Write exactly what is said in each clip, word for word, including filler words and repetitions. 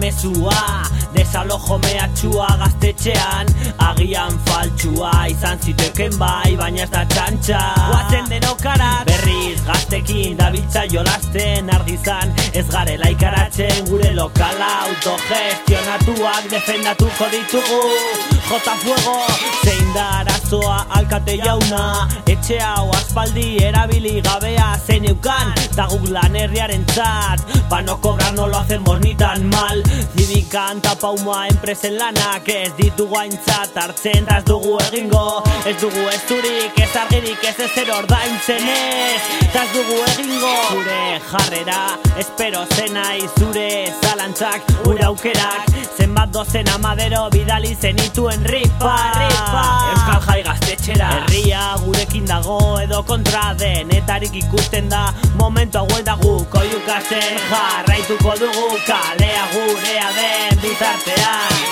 mezua, desalojo mehatxua gaztetxean, agian faltsua izan ziteken bai, baina ez da txantxa. Guazen denokarat, berriz gaztekin dabiltza jolasten, argizan ez garela ikaratzen gure lokala, autogestionatuak defendatuko ditugu. Jota fuego, zein da arazoa alkate jauna, etxe hau aspaldi erabili gabea zeneukan, ta guk lan herriaren txat, pa no cobrar no lo hacemos ni tan mal. Zibikan tapauma enpresen lanak ez ditugu aintzat hartzen, ta ez dugu egingo, ez dugu ez zurik, ez argirik, ez ezer ordaintzen ez, ta ez dugu egingo. Zure jarrera, espero zenai, zure zalantzak, gure aukerak, zenbat dozena madero bidali zenituen ripa, ripa. Euskal Jai gaztetxera, herria gurekin dago edo kontra denetarik ikusten da, momentu hau da guk oiukatzen jarraituko dugu kalea gurea den bitartean.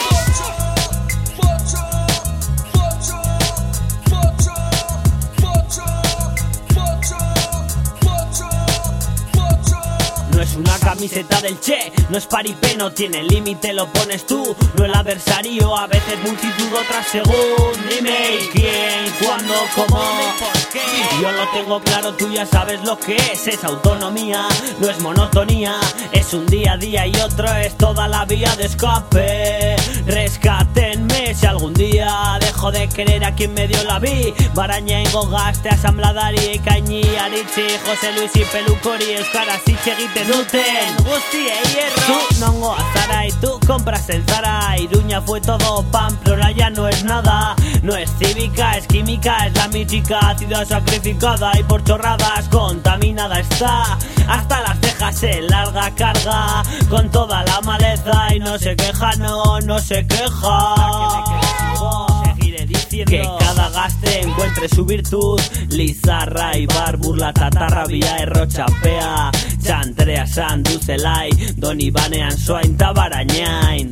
No es una camiseta del Che, no es paripé, no tiene límite, lo pones tú, no el adversario, a veces multitud, otras según. Dime quién, cuándo, cómo, por qué. Yo lo tengo claro, tú ya sabes lo que es, es autonomía, no es monotonía, es un día a día y otro es toda la vía de escape. Rescátenme si algún día dejo de querer a quien me dio la vi. Barañaingo gazte asambladari ekaini aritzi, Jose Luis y Pelukori euskaraz hitz egiten duten guztiei hierro. Tú nongo azara y tú compras en Zara, Iruña fue todo, Pamplona ya no es nada, no es cívica, es química, es la mítica ciudad sacrificada y por chorradas contaminada está, hasta las cejas en larga carga, con toda la maleza y no se queja, no, no se queja. Seguiré diciendo que cada gaste encuentre su virtud, Lizarra, Ibar, Burla, Tatarra, Via, Errotxapea, Txantrea, Sanduzelai, Donibanean, Soain, Tabarañain.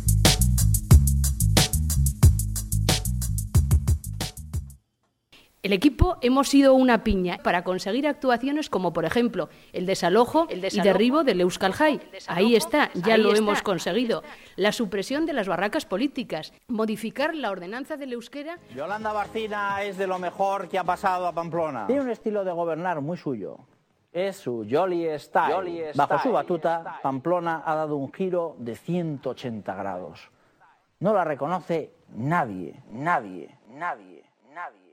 El equipo hemos sido una piña para conseguir actuaciones como, por ejemplo, el desalojo, el desalojo y derribo del Euskal Jai. Ahí está, ya Ahí lo está. hemos conseguido. La supresión de las barracas políticas, modificar la ordenanza del euskera. Yolanda Barcina es de lo mejor que ha pasado a Pamplona. Tiene un estilo de gobernar muy suyo. Es su Jolly Style. Jolly Bajo style, su batuta, style. Pamplona ha dado un giro de ciento ochenta grados. No la reconoce nadie, nadie, nadie, nadie.